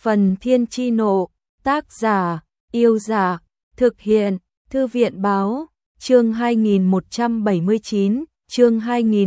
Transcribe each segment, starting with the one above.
Phần Thiên Chi Nộ, tác giả, Yêu Giả, thực hiện, Thư viện Báo, chương 2179, chương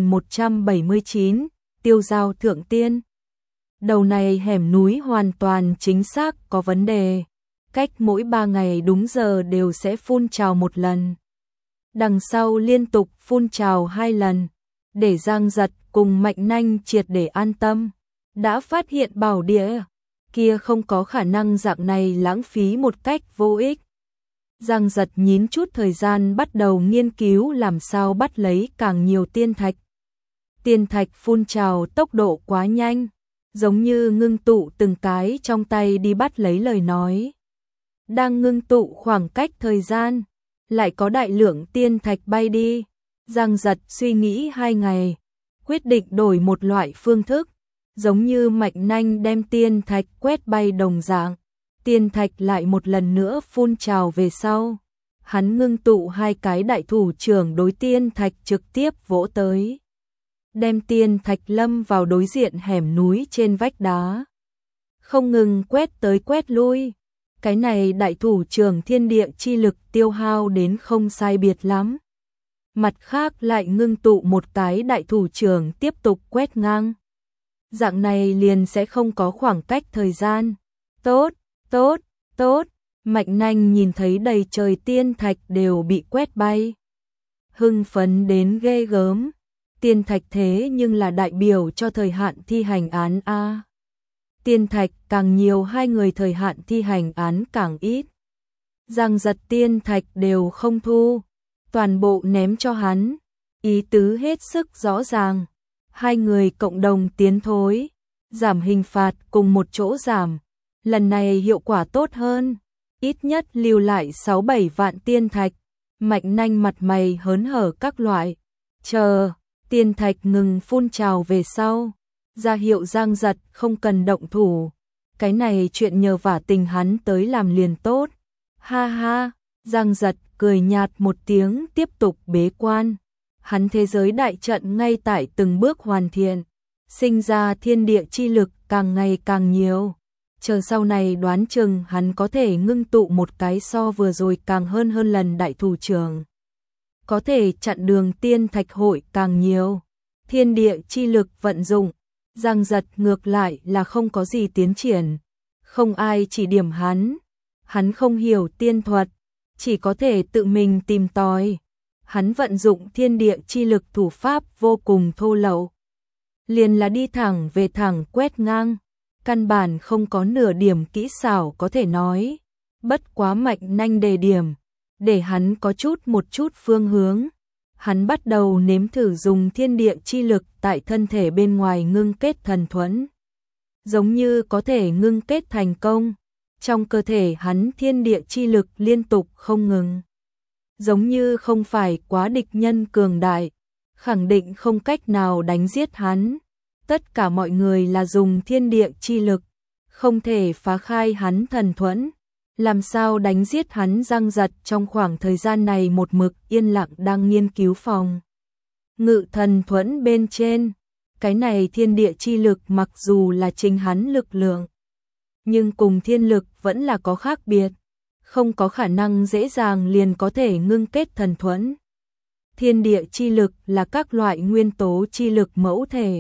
2179, Tiêu Giao Thượng Tiên. Đầu này hẻm núi hoàn toàn chính xác có vấn đề, cách mỗi 3 ngày đúng giờ đều sẽ phun trào một lần. Đằng sau liên tục phun trào 2 lần, để Giang Giật cùng Mạnh Nanh triệt để an tâm. Đã phát hiện bảo địa kia không có khả năng dạng này lãng phí một cách vô ích. Giang Giật nhín chút thời gian bắt đầu nghiên cứu làm sao bắt lấy càng nhiều tiên thạch. Tiên thạch phun trào tốc độ quá nhanh, giống như ngưng tụ từng cái trong tay đi bắt lấy lời nói. Đang ngưng tụ khoảng cách thời gian, lại có đại lượng tiên thạch bay đi. Giang Giật suy nghĩ 2 ngày, quyết định đổi một loại phương thức, giống như Mạnh Nanh đem tiên thạch quét bay đồng dạng. Tiên thạch lại một lần nữa phun trào về sau. Hắn ngưng tụ 2 cái đại thủ trưởng đối tiên thạch trực tiếp vỗ tới. Đem tiên thạch lâm vào đối diện hẻm núi trên vách đá. Không ngừng quét tới quét lui. Cái này đại thủ trưởng thiên địa chi lực tiêu hao đến không sai biệt lắm. Mặt khác lại ngưng tụ một cái đại thủ trưởng tiếp tục quét ngang. Dạng này liền sẽ không có khoảng cách thời gian. Tốt, tốt, tốt. Mạnh Nanh nhìn thấy đầy trời tiên thạch đều bị quét bay. Hưng phấn đến ghê gớm. Tiên thạch thế nhưng là đại biểu cho thời hạn thi hành án A. Tiên thạch càng nhiều 2 người thời hạn thi hành án càng ít. Giang Giật tiên thạch đều không thu, toàn bộ ném cho hắn. Ý tứ hết sức rõ ràng. 2 người cộng đồng tiến thối, giảm hình phạt cùng một chỗ giảm. Lần này hiệu quả tốt hơn, ít nhất lưu lại 6-7 vạn tiên thạch. Mạnh Nanh mặt mày hớn hở các loại. Chờ, tiên thạch ngừng phun trào về sau, ra hiệu Giang Giật không cần động thủ. Cái này chuyện nhờ vả tình hắn tới làm liền tốt. Ha ha, Giang Giật cười nhạt một tiếng tiếp tục bế quan. Hắn thế giới đại trận ngay tại từng bước hoàn thiện, sinh ra thiên địa chi lực càng ngày càng nhiều. Chờ sau này đoán chừng hắn có thể ngưng tụ một cái so vừa rồi càng hơn lần đại thủ trưởng. Có thể chặn đường tiên thạch hội càng nhiều. Thiên địa chi lực vận dụng, Giang Giật ngược lại là không có gì tiến triển. Không ai chỉ điểm hắn. Hắn không hiểu tiên thuật, chỉ có thể tự mình tìm tòi. Hắn vận dụng thiên địa chi lực thủ pháp vô cùng thô lậu. Liền là đi thẳng về thẳng quét ngang. Căn bản không có nửa điểm kỹ xảo có thể nói. Bất quá Mạnh Nanh đề điểm, để hắn có một chút phương hướng. Hắn bắt đầu nếm thử dùng thiên địa chi lực tại thân thể bên ngoài ngưng kết thần thuẫn. Giống như có thể ngưng kết thành công. Trong cơ thể hắn thiên địa chi lực liên tục không ngừng. Giống như không phải quá địch nhân cường đại, khẳng định không cách nào đánh giết hắn. Tất cả mọi người là dùng thiên địa chi lực, không thể phá khai hắn thần thuẫn. Làm sao đánh giết hắn? Giang Giật trong khoảng thời gian này một mực yên lặng đang nghiên cứu phòng ngự thần thuẫn bên trên. Cái này thiên địa chi lực mặc dù là chính hắn lực lượng, nhưng cùng thiên lực vẫn là có khác biệt. Không có khả năng dễ dàng liền có thể ngưng kết thần thuẫn. Thiên địa chi lực là các loại nguyên tố chi lực mẫu thể,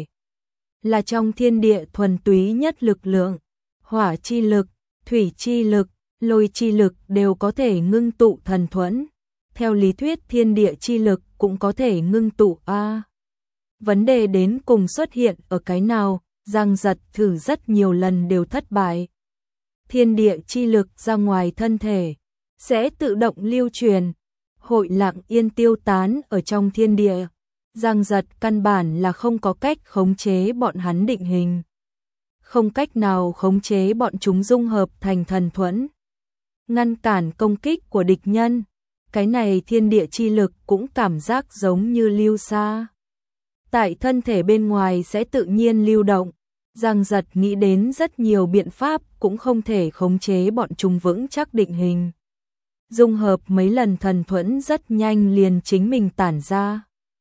là trong thiên địa thuần túy nhất lực lượng. Hỏa chi lực, thủy chi lực, lôi chi lực đều có thể ngưng tụ thần thuẫn. Theo lý thuyết thiên địa chi lực cũng có thể ngưng tụ A. Vấn đề đến cùng xuất hiện ở cái nào? Giang Giật thử rất nhiều lần đều thất bại. Thiên địa chi lực ra ngoài thân thể sẽ tự động lưu truyền, hội lặng yên tiêu tán ở trong thiên địa. Giang Giật căn bản là không có cách khống chế bọn hắn định hình, không cách nào khống chế bọn chúng dung hợp thành thần thuẫn, ngăn cản công kích của địch nhân. Cái này thiên địa chi lực cũng cảm giác giống như lưu xa, tại thân thể bên ngoài sẽ tự nhiên lưu động. Giang Giật nghĩ đến rất nhiều biện pháp cũng không thể khống chế bọn chúng vững chắc định hình. Dung hợp mấy lần thần thuẫn rất nhanh liền chính mình tản ra.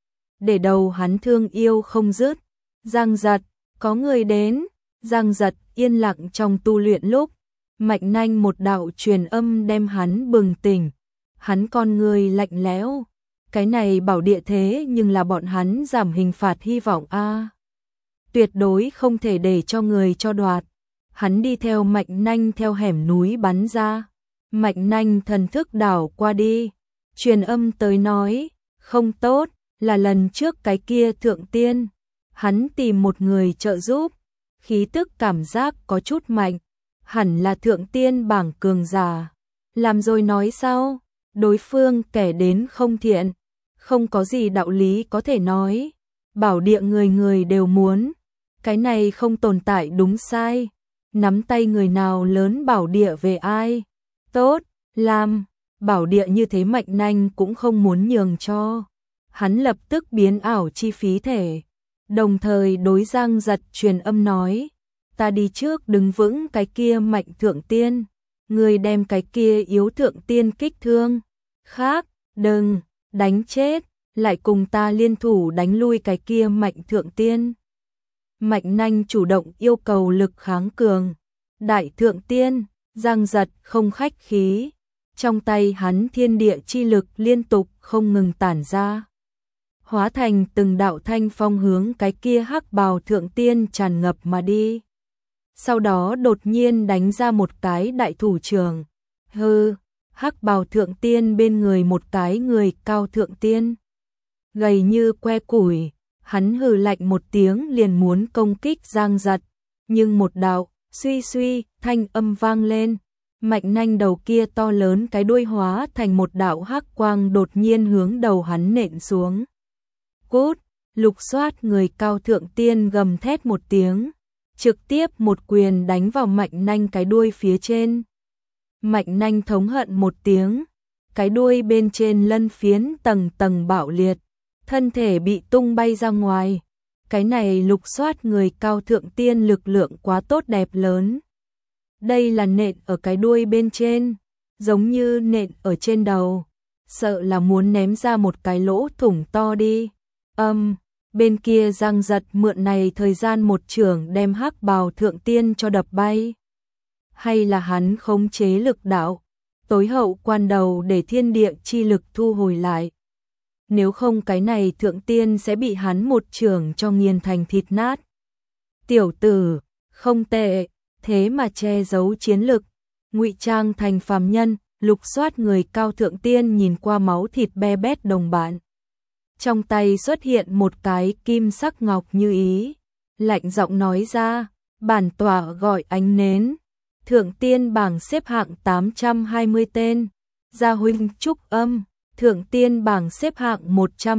Để đầu hắn thương yêu không dứt. Giang Giật, có người đến. Giang Giật yên lặng trong tu luyện lúc, Mạnh Nanh một đạo truyền âm đem hắn bừng tỉnh. Hắn con người lạnh lẽo, cái này bảo địa thế nhưng là bọn hắn giảm hình phạt hy vọng a. Tuyệt đối không thể để cho người cho đoạt. Hắn đi theo Mạnh Nanh theo hẻm núi bắn ra. Mạnh Nanh thần thức đảo qua đi, truyền âm tới nói, không tốt, là lần trước cái kia thượng tiên. Hắn tìm một người trợ giúp, khí tức cảm giác có chút mạnh, hẳn là thượng tiên bảng cường giả. Làm rồi nói sao, đối phương kẻ đến không thiện, không có gì đạo lý có thể nói. Bảo địa người người đều muốn, cái này không tồn tại đúng sai. Nắm tay người nào lớn bảo địa về ai. Tốt, làm, bảo địa như thế Mạnh Nanh cũng không muốn nhường cho. Hắn lập tức biến ảo chi phí thể, đồng thời đối Giang Giật truyền âm nói, ta đi trước đứng vững cái kia mạnh thượng tiên, người đem cái kia yếu thượng tiên kích thương, khác, đừng, đánh chết, lại cùng ta liên thủ đánh lui cái kia mạnh thượng tiên. Mạnh Nanh chủ động yêu cầu lực kháng cường, đại thượng tiên, Giang Giật không khách khí, trong tay hắn thiên địa chi lực liên tục không ngừng tản ra, hóa thành từng đạo thanh phong hướng cái kia hắc bào thượng tiên tràn ngập mà đi. Sau đó đột nhiên đánh ra một cái đại thủ trường. Hừ, hắc bào thượng tiên bên người một cái người cao thượng tiên. Gầy như que củi, hắn hừ lạnh một tiếng liền muốn công kích Giang Giật. Nhưng một đạo, suy suy, thanh âm vang lên. Mạnh Nanh đầu kia to lớn cái đuôi hóa thành một đạo hắc quang đột nhiên hướng đầu hắn nện xuống. Cút, lục soát người cao thượng tiên gầm thét một tiếng, trực tiếp một quyền đánh vào Mạnh Nanh cái đuôi phía trên. Mạnh Nanh thống hận một tiếng, cái đuôi bên trên lân phiến tầng tầng bạo liệt, thân thể bị tung bay ra ngoài. Cái này lục soát người cao thượng tiên lực lượng quá tốt đẹp lớn. Đây là nện ở cái đuôi bên trên, giống như nện ở trên đầu, sợ là muốn ném ra một cái lỗ thủng to đi. Bên kia Giang Giật mượn này thời gian một chưởng đem hắc bào thượng tiên cho đập bay. Hay là hắn khống chế lực đạo, tối hậu quan đầu để thiên địa chi lực thu hồi lại. Nếu không cái này thượng tiên sẽ bị hắn một chưởng cho nghiền thành thịt nát. Tiểu tử, không tệ, thế mà che giấu chiến lực, ngụy trang thành phàm nhân, lục soát người cao thượng tiên nhìn qua máu thịt be bét đồng bạn. Trong tay xuất hiện một cái kim sắc ngọc như ý, lạnh giọng nói ra, bản tọa gọi Ánh Nến, thượng tiên bảng xếp hạng 820 tên, gia huynh trúc âm, thượng tiên bảng xếp hạng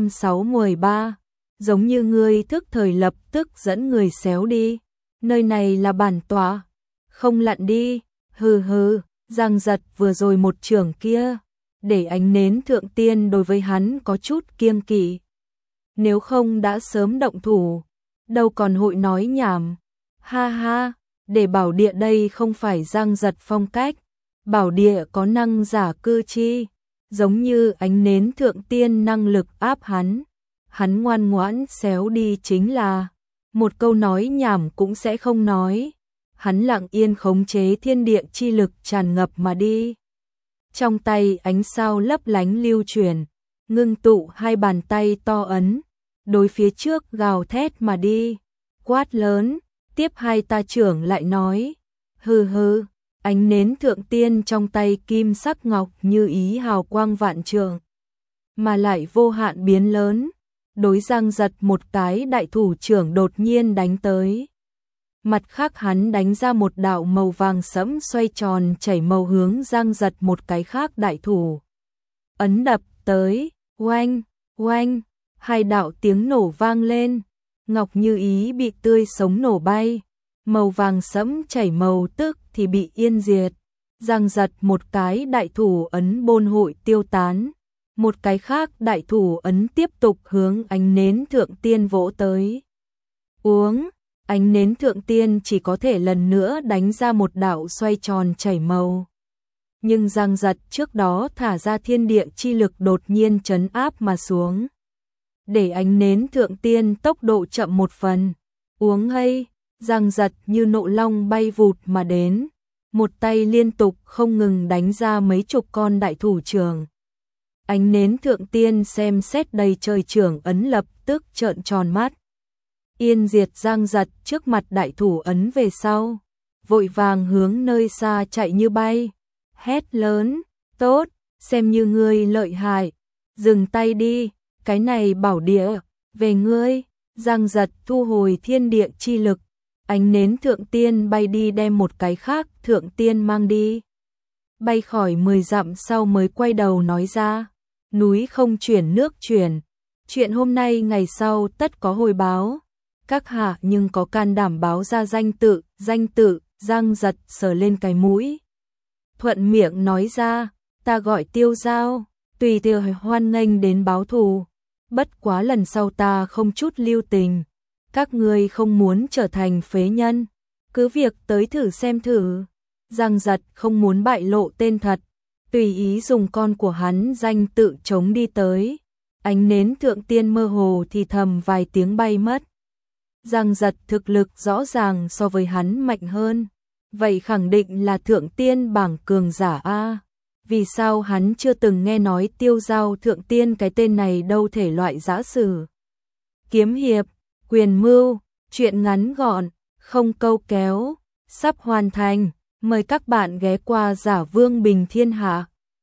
163, giống như ngươi thức thời lập tức dẫn người xéo đi, nơi này là bản tọa, không lặn đi, hừ hừ. Giang Giật vừa rồi một chưởng kia, để Ánh Nến thượng tiên đối với hắn có chút kiêng kỵ. Nếu không đã sớm động thủ, đâu còn hội nói nhảm. Ha ha, để bảo địa đây không phải Giang Giật phong cách, bảo địa có năng giả cư chi, giống như Ánh Nến thượng tiên năng lực áp hắn ngoan ngoãn xéo đi chính là, một câu nói nhảm cũng sẽ không nói. Hắn lặng yên khống chế thiên địa chi lực tràn ngập mà đi. Trong tay ánh sao lấp lánh lưu chuyển, ngưng tụ hai bàn tay to ấn, đối phía trước gào thét mà đi, quát lớn, tiếp hai ta trưởng lại nói, hừ hừ, Ánh Nến thượng tiên trong tay kim sắc ngọc như ý hào quang vạn trượng, mà lại vô hạn biến lớn, đối Giang Giật một cái đại thủ trưởng đột nhiên đánh tới. Mặt khác hắn đánh ra một đạo màu vàng sẫm xoay tròn chảy màu hướng Giang Giật một cái khác đại thủ. Ấn đập tới, oanh, oanh, hai đạo tiếng nổ vang lên, ngọc như ý bị tươi sống nổ bay, màu vàng sẫm chảy màu tức thì bị yên diệt. Giang Giật một cái đại thủ ấn bôn hội tiêu tán, một cái khác đại thủ ấn tiếp tục hướng Ánh Nến thượng tiên vỗ tới. Uống. Ánh Nến thượng tiên chỉ có thể lần nữa đánh ra một đạo xoay tròn chảy màu. Nhưng Giang Giật trước đó thả ra thiên địa chi lực đột nhiên trấn áp mà xuống, để Ánh Nến thượng tiên tốc độ chậm một phần. Uống hay, Giang Giật như nộ long bay vụt mà đến, một tay liên tục không ngừng đánh ra mấy chục con đại thủ trưởng. Ánh nến thượng tiên xem xét đầy trời trưởng ấn lập tức trợn tròn mắt. Yên Diệt Giang Giật trước mặt đại thủ ấn về sau, vội vàng hướng nơi xa chạy như bay, hét lớn, tốt, xem như ngươi lợi hại, dừng tay đi, cái này bảo địa, về ngươi. Giang Giật thu hồi thiên địa chi lực, ánh nến thượng tiên bay đi đem một cái khác thượng tiên mang đi. Bay khỏi 10 dặm sau mới quay đầu nói ra, núi không chuyển nước chuyển, chuyện hôm nay ngày sau tất có hồi báo. Các hạ nhưng có can đảm báo ra danh tự, Giang Giật sờ lên cái mũi. Thuận miệng nói ra, ta gọi Tiêu Giao, tùy Tiêu hoan nghênh đến báo thù. Bất quá lần sau ta không chút lưu tình. Các ngươi không muốn trở thành phế nhân, cứ việc tới thử xem thử. Giang Giật không muốn bại lộ tên thật, tùy ý dùng con của hắn danh tự chống đi tới. Ánh nến thượng tiên mơ hồ thì thầm vài tiếng bay mất. Giang Giật thực lực rõ ràng so với hắn mạnh hơn, vậy khẳng định là thượng tiên bảng cường giả a. Vì sao hắn chưa từng nghe nói Tiêu Giao thượng tiên cái tên này đâu, thể loại giã sử, kiếm hiệp, quyền mưu, chuyện ngắn gọn, không câu kéo, sắp hoàn thành. Mời các bạn ghé qua Giả Vương Bình Thiên Hạ.